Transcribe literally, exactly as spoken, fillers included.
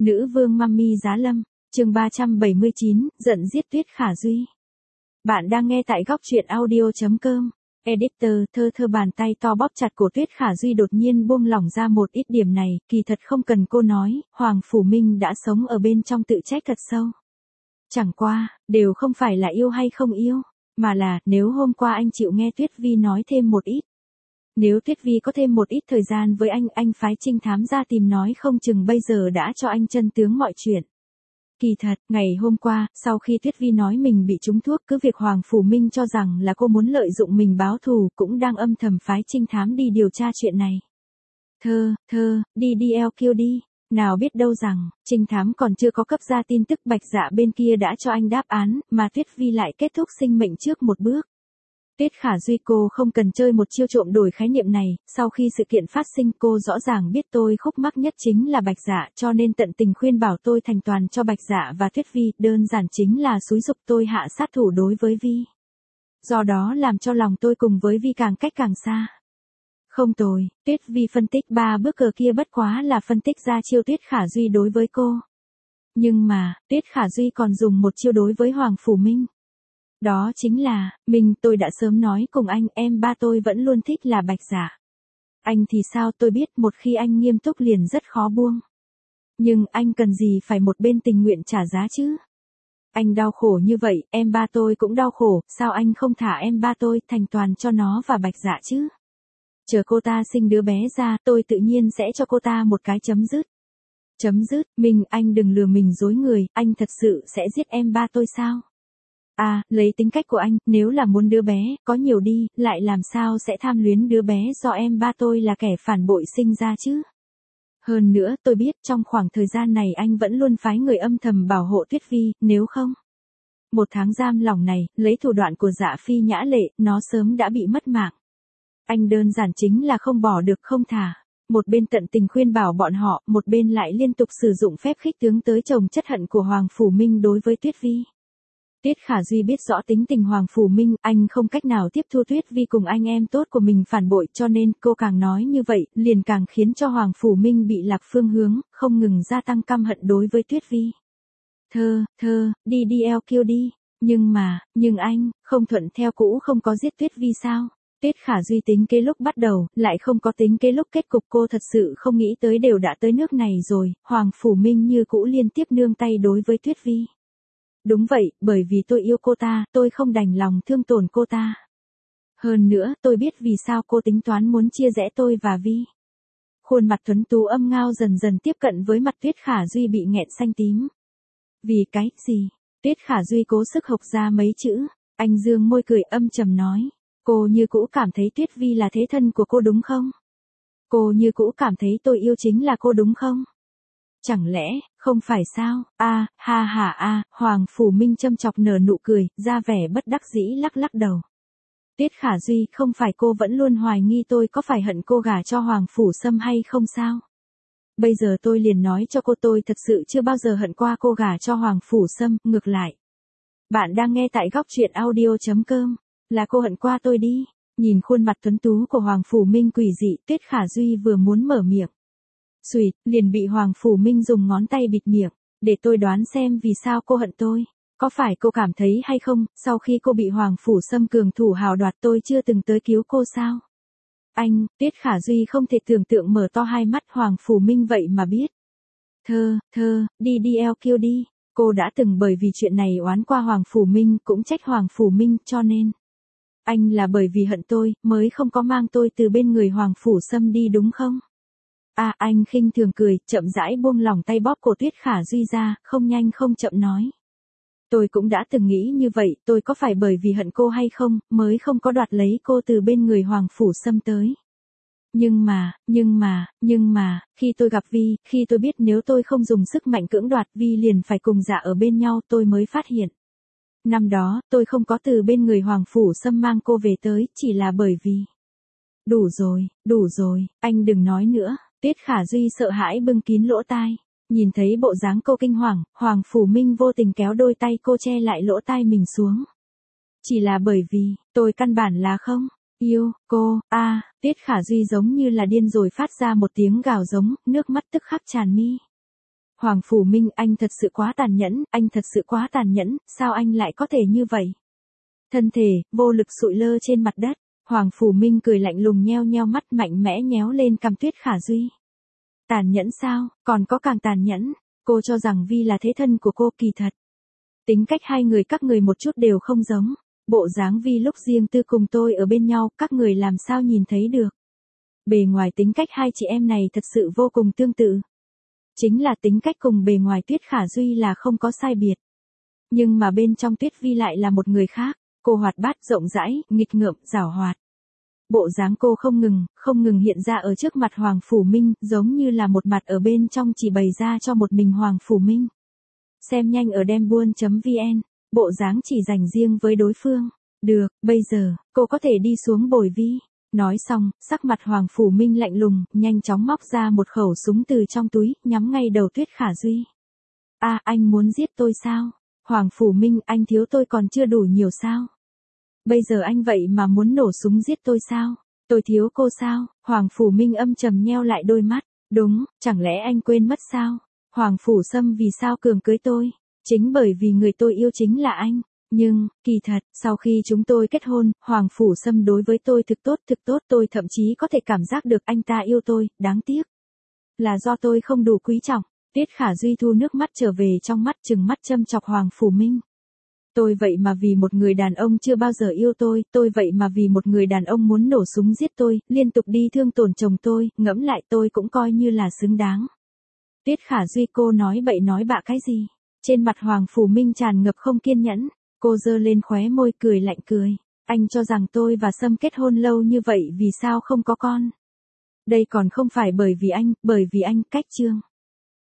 Nữ vương Mummy Giá Lâm, chương ba trăm bảy mươi chín, giận giết Tuyết Khả Duy. Bạn đang nghe tại góc truyện audio chấm com. Editor, thơ thơ bàn tay to bóp chặt cổ Tuyết Khả Duy đột nhiên buông lỏng ra một ít điểm này, kỳ thật không cần cô nói, Hoàng Phủ Minh đã sống ở bên trong tự trách thật sâu. Chẳng qua, đều không phải là yêu hay không yêu, mà là, nếu hôm qua anh chịu nghe Tuyết Vi nói thêm một ít. Nếu Tuyết Vi có thêm một ít thời gian với anh, anh phái trinh thám ra tìm nói không chừng bây giờ đã cho anh chân tướng mọi chuyện. Kỳ thật, ngày hôm qua, sau khi Tuyết Vi nói mình bị trúng thuốc, cứ việc Hoàng Phủ Minh cho rằng là cô muốn lợi dụng mình báo thù, cũng đang âm thầm phái trinh thám đi điều tra chuyện này. Thơ, thơ, đi đi eo kêu đi. Nào biết đâu rằng, trinh thám còn chưa có cấp ra tin tức Bạch Dạ bên kia đã cho anh đáp án, mà Tuyết Vi lại kết thúc sinh mệnh trước một bước. Tuyết Khả Duy, cô không cần chơi một chiêu trộm đổi khái niệm này, sau khi sự kiện phát sinh cô rõ ràng biết tôi khúc mắc nhất chính là Bạch Dạ, cho nên tận tình khuyên bảo tôi thành toàn cho Bạch Dạ và Tuyết Vi, đơn giản chính là xúi giục tôi hạ sát thủ đối với Vi. Do đó làm cho lòng tôi cùng với Vi càng cách càng xa. Không tồi, Tuyết Vi phân tích ba bước cờ kia bất quá là phân tích ra chiêu Tuyết Khả Duy đối với cô. Nhưng mà, Tuyết Khả Duy còn dùng một chiêu đối với Hoàng Phủ Minh. Đó chính là, mình tôi đã sớm nói cùng anh, em ba tôi vẫn luôn thích là Bạch Dạ. Anh thì sao tôi biết, một khi anh nghiêm túc liền rất khó buông. Nhưng anh cần gì phải một bên tình nguyện trả giá chứ? Anh đau khổ như vậy, em ba tôi cũng đau khổ, sao anh không thả em ba tôi thành toàn cho nó và Bạch Dạ chứ? Chờ cô ta sinh đứa bé ra, tôi tự nhiên sẽ cho cô ta một cái chấm dứt. Chấm dứt, mình, anh đừng lừa mình dối người, anh thật sự sẽ giết em ba tôi sao? À, lấy tính cách của anh, nếu là muốn đứa bé, có nhiều đi, lại làm sao sẽ tham luyến đứa bé do em ba tôi là kẻ phản bội sinh ra chứ? Hơn nữa, tôi biết trong khoảng thời gian này anh vẫn luôn phái người âm thầm bảo hộ Tuyết Vi, nếu không. Một tháng giam lỏng này, lấy thủ đoạn của Dạ Phi Nhã Lệ, nó sớm đã bị mất mạng. Anh đơn giản chính là không bỏ được không thả. Một bên tận tình khuyên bảo bọn họ, một bên lại liên tục sử dụng phép khích tướng tới chồng chất hận của Hoàng Phủ Minh đối với Tuyết Vi. Tuyết Khả Duy biết rõ tính tình Hoàng Phủ Minh, anh không cách nào tiếp thu Tuyết Vi cùng anh em tốt của mình phản bội, cho nên cô càng nói như vậy, liền càng khiến cho Hoàng Phủ Minh bị lạc phương hướng, không ngừng gia tăng căm hận đối với Tuyết Vi. Thơ, thơ, đi đi eo kêu đi, nhưng mà, nhưng anh, không thuận theo cũ không có giết Tuyết Vi sao? Tuyết Khả Duy tính kế lúc bắt đầu, lại không có tính kế lúc kết cục, cô thật sự không nghĩ tới đều đã tới nước này rồi, Hoàng Phủ Minh như cũ liên tiếp nương tay đối với Tuyết Vi. Đúng vậy, bởi vì tôi yêu cô ta, tôi không đành lòng thương tổn cô ta. Hơn nữa, tôi biết vì sao cô tính toán muốn chia rẽ tôi và Vi. Khuôn mặt tuấn tú âm ngao dần dần tiếp cận với mặt Tuyết Khả Duy bị nghẹn xanh tím. Vì cái gì? Tuyết Khả Duy cố sức hộc ra mấy chữ, anh dương môi cười âm trầm nói. Cô như cũ cảm thấy Tuyết Vi là thế thân của cô đúng không? Cô như cũ cảm thấy tôi yêu chính là cô đúng không? Chẳng lẽ, không phải sao? A, à, ha ha a, Hoàng Phủ Minh châm chọc nở nụ cười, ra vẻ bất đắc dĩ lắc lắc đầu. Tuyết Khả Duy, không phải cô vẫn luôn hoài nghi tôi có phải hận cô gả cho Hoàng Phủ Sâm hay không sao? Bây giờ tôi liền nói cho cô, tôi thật sự chưa bao giờ hận qua cô gả cho Hoàng Phủ Sâm, ngược lại. Bạn đang nghe tại góc truyện audio chấm com, là cô hận qua tôi đi. Nhìn khuôn mặt tuấn tú của Hoàng Phủ Minh quỷ dị, Tuyết Khả Duy vừa muốn mở miệng. Xùi, liền bị Hoàng Phủ Minh dùng ngón tay bịt miệng, để tôi đoán xem vì sao cô hận tôi. Có phải cô cảm thấy hay không, sau khi cô bị Hoàng Phủ Sâm cường thủ hào đoạt tôi chưa từng tới cứu cô sao? Anh, Tuyết Khả Duy không thể tưởng tượng mở to hai mắt, Hoàng Phủ Minh vậy mà biết. Thơ, thơ, đi đi eo kêu đi, cô đã từng bởi vì chuyện này oán qua Hoàng Phủ Minh, cũng trách Hoàng Phủ Minh, cho nên. Anh là bởi vì hận tôi, mới không có mang tôi từ bên người Hoàng Phủ Sâm đi đúng không? À, anh khinh thường cười, chậm rãi buông lỏng tay bóp cổ Tuyết Khả Duy ra, không nhanh không chậm nói. Tôi cũng đã từng nghĩ như vậy, tôi có phải bởi vì hận cô hay không, mới không có đoạt lấy cô từ bên người Hoàng Phủ Sâm tới. Nhưng mà, nhưng mà, nhưng mà, khi tôi gặp Vi, khi tôi biết nếu tôi không dùng sức mạnh cưỡng đoạt Vi liền phải cùng Dạ ở bên nhau, tôi mới phát hiện. Năm đó, tôi không có từ bên người Hoàng Phủ Sâm mang cô về tới, chỉ là bởi vì. Đủ rồi, đủ rồi, anh đừng nói nữa. Tuyết Khả Duy sợ hãi bưng kín lỗ tai, nhìn thấy bộ dáng cô kinh hoàng, Hoàng Phủ Minh vô tình kéo đôi tay cô che lại lỗ tai mình xuống. Chỉ là bởi vì, tôi căn bản là không yêu cô. A, à, Tuyết Khả Duy giống như là điên rồi phát ra một tiếng gào giống, nước mắt tức khắc tràn mi. Hoàng Phủ Minh, anh thật sự quá tàn nhẫn, anh thật sự quá tàn nhẫn, sao anh lại có thể như vậy? Thân thể, vô lực sụi lơ trên mặt đất, Hoàng Phủ Minh cười lạnh lùng nheo nheo mắt mạnh mẽ nhéo lên cằm Tuyết Khả Duy. Tàn nhẫn sao, còn có càng tàn nhẫn, cô cho rằng Vi là thế thân của cô, kỳ thật. Tính cách hai người các người một chút đều không giống, bộ dáng Vi lúc riêng tư cùng tôi ở bên nhau, các người làm sao nhìn thấy được. Bề ngoài tính cách hai chị em này thật sự vô cùng tương tự. Chính là tính cách cùng bề ngoài Tuyết Khả Duy là không có sai biệt. Nhưng mà bên trong Tuyết Vi lại là một người khác, cô hoạt bát, rộng rãi, nghịch ngợm, giảo hoạt. Bộ dáng cô không ngừng, không ngừng hiện ra ở trước mặt Hoàng Phủ Minh, giống như là một mặt ở bên trong chỉ bày ra cho một mình Hoàng Phủ Minh. Xem nhanh ở dembuôn.vn, bộ dáng chỉ dành riêng với đối phương. Được, bây giờ, cô có thể đi xuống bồi Vi. Nói xong, sắc mặt Hoàng Phủ Minh lạnh lùng, nhanh chóng móc ra một khẩu súng từ trong túi, nhắm ngay đầu Tuyết Khả Duy. À, anh muốn giết tôi sao? Hoàng Phủ Minh, anh thiếu tôi còn chưa đủ nhiều sao? Bây giờ anh vậy mà muốn nổ súng giết tôi sao? Tôi thiếu cô sao? Hoàng Phủ Minh âm trầm nheo lại đôi mắt. Đúng, chẳng lẽ anh quên mất sao? Hoàng Phủ Sâm vì sao cường cưới tôi? Chính bởi vì người tôi yêu chính là anh. Nhưng, kỳ thật, sau khi chúng tôi kết hôn, Hoàng Phủ Sâm đối với tôi thực tốt thực tốt, tôi thậm chí có thể cảm giác được anh ta yêu tôi, đáng tiếc. Là do tôi không đủ quý trọng. Tuyết Khả Duy thu nước mắt trở về trong mắt, trừng mắt châm chọc Hoàng Phủ Minh. Tôi vậy mà vì một người đàn ông chưa bao giờ yêu tôi, tôi vậy mà vì một người đàn ông muốn nổ súng giết tôi, liên tục đi thương tổn chồng tôi, ngẫm lại tôi cũng coi như là xứng đáng. Tuyết Khả Duy, cô nói bậy nói bạ cái gì? Trên mặt Hoàng Phủ Minh tràn ngập không kiên nhẫn, cô giơ lên khóe môi cười lạnh cười. Anh cho rằng tôi và Sâm kết hôn lâu như vậy vì sao không có con? Đây còn không phải bởi vì anh, bởi vì anh cách Trương.